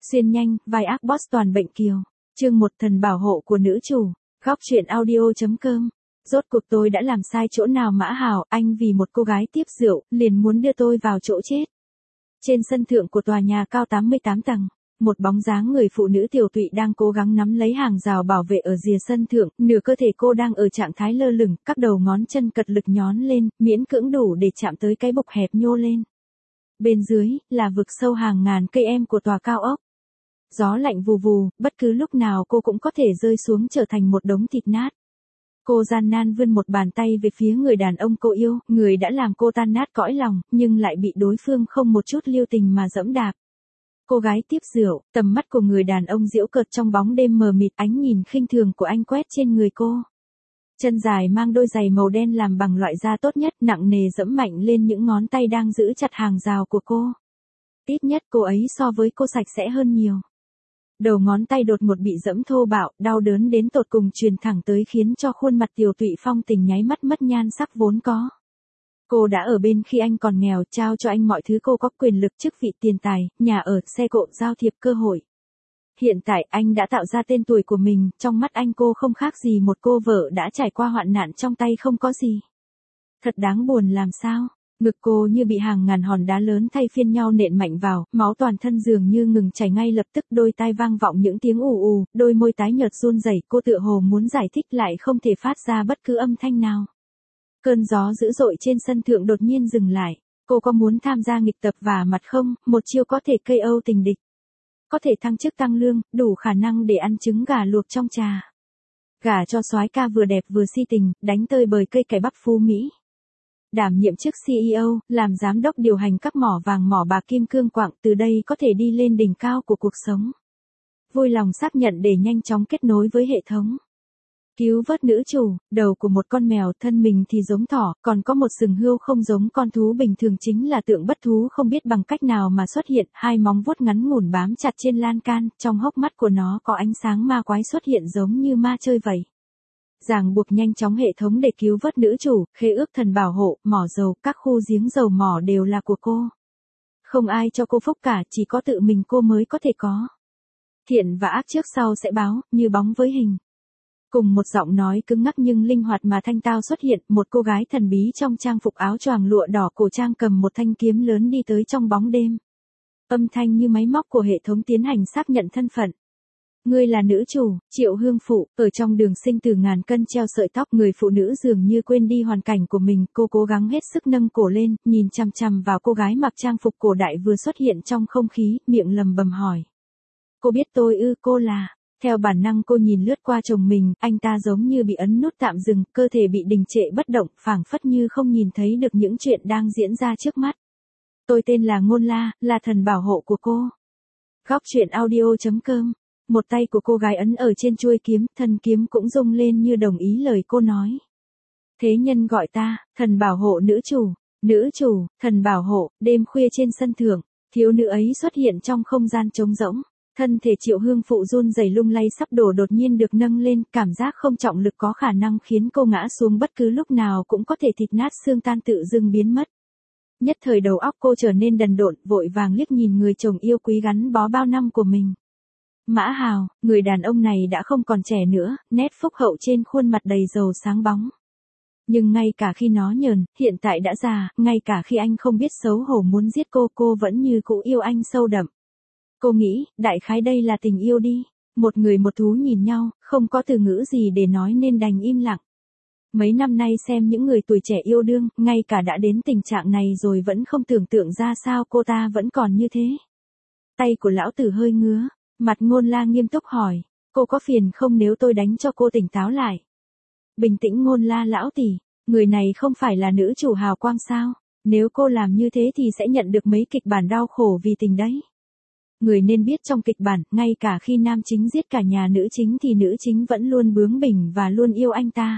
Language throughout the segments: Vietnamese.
Xuyên nhanh, vai ác boss toàn bệnh kiều. Chương 1 thần bảo hộ của nữ chủ. Góc truyện audio.com. Rốt cuộc tôi đã làm sai chỗ nào Mã Hào, anh vì một cô gái tiếp rượu, liền muốn đưa tôi vào chỗ chết. Trên sân thượng của tòa nhà cao 88 tầng, một bóng dáng người phụ nữ tiểu tụy đang cố gắng nắm lấy hàng rào bảo vệ ở rìa sân thượng, nửa cơ thể cô đang ở trạng thái lơ lửng, các đầu ngón chân cật lực nhón lên, miễn cưỡng đủ để chạm tới cái bục hẹp nhô lên. Bên dưới, là vực sâu hàng ngàn cây em của tòa cao ốc. Gió lạnh vù vù, bất cứ lúc nào cô cũng có thể rơi xuống trở thành một đống thịt nát. Cô gian nan vươn một bàn tay về phía người đàn ông cô yêu, người đã làm cô tan nát cõi lòng, nhưng lại bị đối phương không một chút lưu tình mà giẫm đạp. Cô gái tiếp rượu, tầm mắt của người đàn ông giễu cợt trong bóng đêm mờ mịt, ánh nhìn khinh thường của anh quét trên người cô. Chân dài mang đôi giày màu đen làm bằng loại da tốt nhất, nặng nề dẫm mạnh lên những ngón tay đang giữ chặt hàng rào của cô. Ít nhất cô ấy so với cô sạch sẽ hơn nhiều. Đầu ngón tay đột ngột bị dẫm thô bạo, đau đớn đến tột cùng truyền thẳng tới khiến cho khuôn mặt tiểu tụy phong tình nháy mắt mất nhan sắc vốn có. Cô đã ở bên khi anh còn nghèo, trao cho anh mọi thứ, cô có quyền lực, chức vị, tiền tài, nhà ở, xe cộ, giao thiệp, cơ hội. Hiện tại anh đã tạo ra tên tuổi của mình, trong mắt anh cô không khác gì một cô vợ đã trải qua hoạn nạn trong tay không có gì. Thật đáng buồn làm sao? Ngực cô như bị hàng ngàn hòn đá lớn thay phiên nhau nện mạnh vào, máu toàn thân dường như ngừng chảy ngay lập tức, đôi tai vang vọng những tiếng ù ù, đôi môi tái nhợt run rẩy, cô tựa hồ muốn giải thích lại không thể phát ra bất cứ âm thanh nào. Cơn gió dữ dội trên sân thượng đột nhiên dừng lại. Cô có muốn tham gia nghịch tập vả mặt không? Một chiêu có thể KO tình địch. Có thể thăng chức tăng lương, đủ khả năng để ăn trứng gà luộc trong trà. Gả cho soái ca vừa đẹp vừa si tình, đánh tơi bời cây cải bắp phú Mỹ. Đảm nhiệm chức CEO, làm giám đốc điều hành các mỏ vàng mỏ bạc kim cương quặng, từ đây có thể đi lên đỉnh cao của cuộc sống. Vui lòng xác nhận để nhanh chóng kết nối với hệ thống. Cứu vớt nữ chủ, đầu của một con mèo, thân mình thì giống thỏ, còn có một sừng hươu không giống con thú bình thường, chính là tượng bất thú không biết bằng cách nào mà xuất hiện, hai móng vuốt ngắn ngủn bám chặt trên lan can, trong hốc mắt của nó có ánh sáng ma quái xuất hiện giống như ma chơi vậy. Ràng buộc nhanh chóng hệ thống để cứu vớt nữ chủ, khế ước thần bảo hộ, mỏ dầu, các khu giếng dầu mỏ đều là của cô. Không ai cho cô phúc cả, chỉ có tự mình cô mới có thể có. Thiện và ác trước sau sẽ báo, như bóng với hình. Cùng một giọng nói cứng ngắc nhưng linh hoạt mà thanh tao xuất hiện, một cô gái thần bí trong trang phục áo choàng lụa đỏ cổ trang cầm một thanh kiếm lớn đi tới trong bóng đêm. Âm thanh như máy móc của hệ thống tiến hành xác nhận thân phận. Ngươi là nữ chủ, Triệu Hương Phụ, ở trong đường sinh từ ngàn cân treo sợi tóc, người phụ nữ dường như quên đi hoàn cảnh của mình, cô cố gắng hết sức nâng cổ lên, nhìn chằm chằm vào cô gái mặc trang phục cổ đại vừa xuất hiện trong không khí, miệng lầm bầm hỏi. Cô biết tôi ư? Cô là... Theo bản năng cô nhìn lướt qua chồng mình, anh ta giống như bị ấn nút tạm dừng, cơ thể bị đình trệ bất động, phảng phất như không nhìn thấy được những chuyện đang diễn ra trước mắt. Tôi tên là Ngôn La, là thần bảo hộ của cô. Góc truyện audio.com. Một tay của cô gái ấn ở trên chuôi kiếm, thân kiếm cũng rung lên như đồng ý lời cô nói. Thế nhân gọi ta, thần bảo hộ nữ chủ, thần bảo hộ, đêm khuya trên sân thượng, thiếu nữ ấy xuất hiện trong không gian trống rỗng. Thân thể Triệu Hương Phụ run rẩy lung lay sắp đổ đột nhiên được nâng lên, cảm giác không trọng lực có khả năng khiến cô ngã xuống bất cứ lúc nào cũng có thể thịt nát xương tan tự dưng biến mất. Nhất thời đầu óc cô trở nên đần độn, vội vàng liếc nhìn người chồng yêu quý gắn bó bao năm của mình. Mã Hào, người đàn ông này đã không còn trẻ nữa, nét phúc hậu trên khuôn mặt đầy dầu sáng bóng. Nhưng ngay cả khi nó nhờn, hiện tại đã già, ngay cả khi anh không biết xấu hổ muốn giết cô vẫn như cũ yêu anh sâu đậm. Cô nghĩ, đại khái đây là tình yêu đi. Một người một thú nhìn nhau, không có từ ngữ gì để nói nên đành im lặng. Mấy năm nay xem những người tuổi trẻ yêu đương, ngay cả đã đến tình trạng này rồi vẫn không tưởng tượng ra sao cô ta vẫn còn như thế. Tay của lão tử hơi ngứa, mặt Ngôn La nghiêm túc hỏi, cô có phiền không nếu tôi đánh cho cô tỉnh táo lại? Bình tĩnh Ngôn La lão tỷ, người này không phải là nữ chủ hào quang sao? Nếu cô làm như thế thì sẽ nhận được mấy kịch bản đau khổ vì tình đấy. Người nên biết trong kịch bản, ngay cả khi nam chính giết cả nhà nữ chính thì nữ chính vẫn luôn bướng bỉnh và luôn yêu anh ta.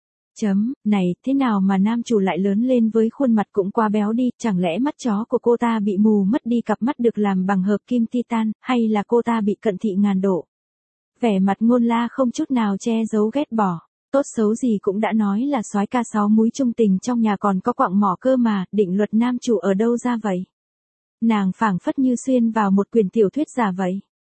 Này, thế nào mà nam chủ lại lớn lên với khuôn mặt cũng quá béo đi, chẳng lẽ mắt chó của cô ta bị mù mất đi, cặp mắt được làm bằng hợp kim titan, hay là cô ta bị cận thị ngàn độ? Vẻ mặt Ngôn La không chút nào che giấu ghét bỏ. Tốt xấu gì cũng đã nói là soái ca sáu múi trung tình, trong nhà còn có quặng mỏ cơ mà, định luật nam chủ ở đâu ra vậy? Nàng phảng phất như xuyên vào một quyển tiểu thuyết giả vậy.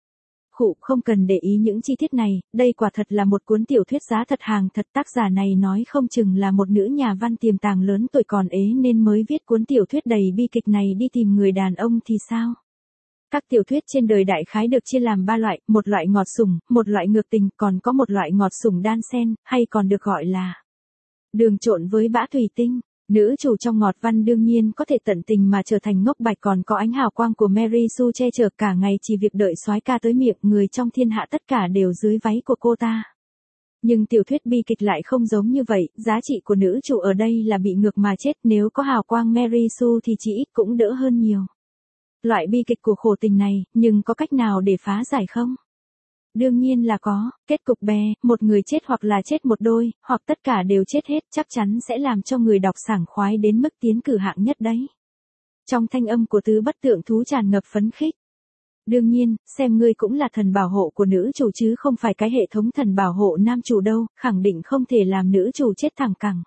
Khụ, không cần để ý những chi tiết này, đây quả thật là một cuốn tiểu thuyết giá thật hàng thật, tác giả này nói không chừng là một nữ nhà văn tiềm tàng lớn tuổi còn ế nên mới viết cuốn tiểu thuyết đầy bi kịch này đi tìm người đàn ông thì sao? Các tiểu thuyết trên đời đại khái được chia làm 3 loại, một loại ngọt sủng, một loại ngược tình, còn có một loại ngọt sủng đan xen, hay còn được gọi là đường trộn với bã thủy tinh. Nữ chủ trong ngọt văn đương nhiên có thể tận tình mà trở thành ngốc bạch, còn có ánh hào quang của Mary Sue che chở cả ngày chỉ việc đợi soái ca tới miệng, người trong thiên hạ tất cả đều dưới váy của cô ta. Nhưng tiểu thuyết bi kịch lại không giống như vậy, giá trị của nữ chủ ở đây là bị ngược mà chết, nếu có hào quang Mary Sue thì chỉ ít cũng đỡ hơn nhiều. Loại bi kịch của khổ tình này, nhưng có cách nào để phá giải không? Đương nhiên là có, kết cục bè, một người chết hoặc là chết một đôi, hoặc tất cả đều chết hết, chắc chắn sẽ làm cho người đọc sảng khoái đến mức tiến cử hạng nhất đấy. Trong thanh âm của Tứ Bất Tượng Thú tràn ngập phấn khích. Đương nhiên, xem ngươi cũng là thần bảo hộ của nữ chủ chứ không phải cái hệ thống thần bảo hộ nam chủ đâu, khẳng định không thể làm nữ chủ chết thẳng cẳng.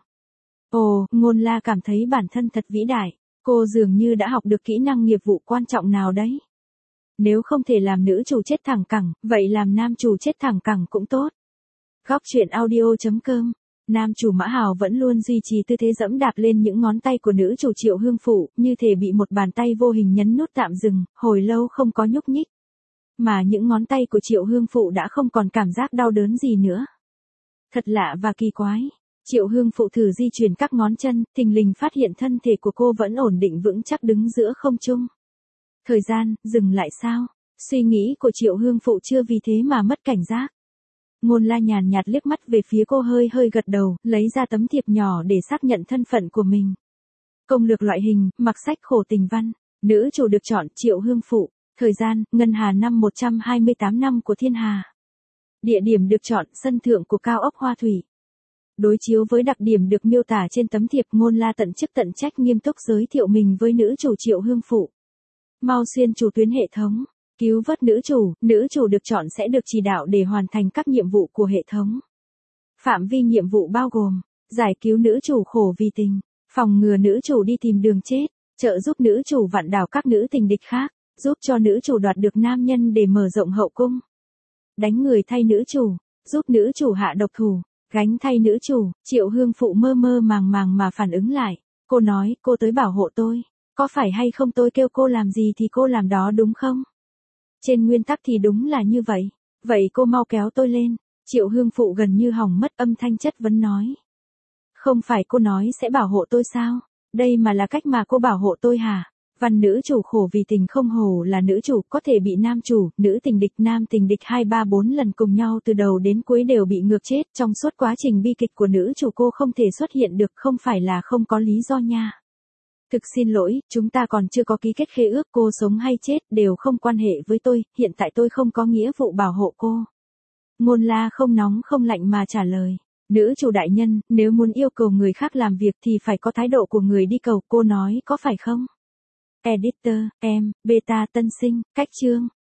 Ồ, Ngôn La cảm thấy bản thân thật vĩ đại, cô dường như đã học được kỹ năng nghiệp vụ quan trọng nào đấy. Nếu không thể làm nữ chủ chết thẳng cẳng, vậy làm nam chủ chết thẳng cẳng cũng tốt. Góc truyện audio.com. Nam chủ Mã Hào vẫn luôn duy trì tư thế dẫm đạp lên những ngón tay của nữ chủ Triệu Hương Phụ, như thể bị một bàn tay vô hình nhấn nút tạm dừng, hồi lâu không có nhúc nhích. Mà những ngón tay của Triệu Hương Phụ đã không còn cảm giác đau đớn gì nữa. Thật lạ và kỳ quái. Triệu Hương Phụ thử di chuyển các ngón chân, thình lình phát hiện thân thể của cô vẫn ổn định vững chắc đứng giữa không trung. Thời gian, dừng lại sao? Suy nghĩ của Triệu Hương Phụ chưa vì thế mà mất cảnh giác. Ngôn La nhàn nhạt liếc mắt về phía cô, hơi gật đầu, lấy ra tấm thiệp nhỏ để xác nhận thân phận của mình. Công lược loại hình, mặc sách khổ tình văn. Nữ chủ được chọn Triệu Hương Phụ. Thời gian, Ngân Hà năm 128 năm của Thiên Hà. Địa điểm được chọn, sân thượng của cao ốc Hoa Thủy. Đối chiếu với đặc điểm được miêu tả trên tấm thiệp, Ngôn La tận chức tận trách nghiêm túc giới thiệu mình với nữ chủ Triệu Hương Phụ. Mau xuyên chủ tuyến hệ thống, cứu vớt nữ chủ được chọn sẽ được chỉ đạo để hoàn thành các nhiệm vụ của hệ thống. Phạm vi nhiệm vụ bao gồm, giải cứu nữ chủ khổ vì tình, phòng ngừa nữ chủ đi tìm đường chết, trợ giúp nữ chủ vặn đảo các nữ tình địch khác, giúp cho nữ chủ đoạt được nam nhân để mở rộng hậu cung. Đánh người thay nữ chủ, giúp nữ chủ hạ độc thủ, gánh thay nữ chủ. Triệu Hương Phụ mơ màng mà phản ứng lại, cô nói, cô tới bảo hộ tôi. Có phải hay không tôi kêu cô làm gì thì cô làm đó đúng không? Trên nguyên tắc thì đúng là như vậy. Vậy cô mau kéo tôi lên. Triệu Hương Phụ gần như hỏng mất, âm thanh chất vấn nói. Không phải cô nói sẽ bảo hộ tôi sao? Đây mà là cách mà cô bảo hộ tôi hả? Văn nữ chủ khổ vì tình không hổ là nữ chủ, có thể bị nam chủ, nữ tình địch, nam tình địch 2-3-4 lần cùng nhau từ đầu đến cuối đều bị ngược chết. Trong suốt quá trình bi kịch của nữ chủ cô không thể xuất hiện được, không phải là không có lý do nha. Thực xin lỗi, chúng ta còn chưa có ký kết khế ước, cô sống hay chết đều không quan hệ với tôi, hiện tại tôi không có nghĩa vụ bảo hộ cô. Ngôn La không nóng không lạnh mà trả lời. Nữ chủ đại nhân, nếu muốn yêu cầu người khác làm việc thì phải có thái độ của người đi cầu, cô nói có phải không? Editor, em, beta tân sinh, cách chương.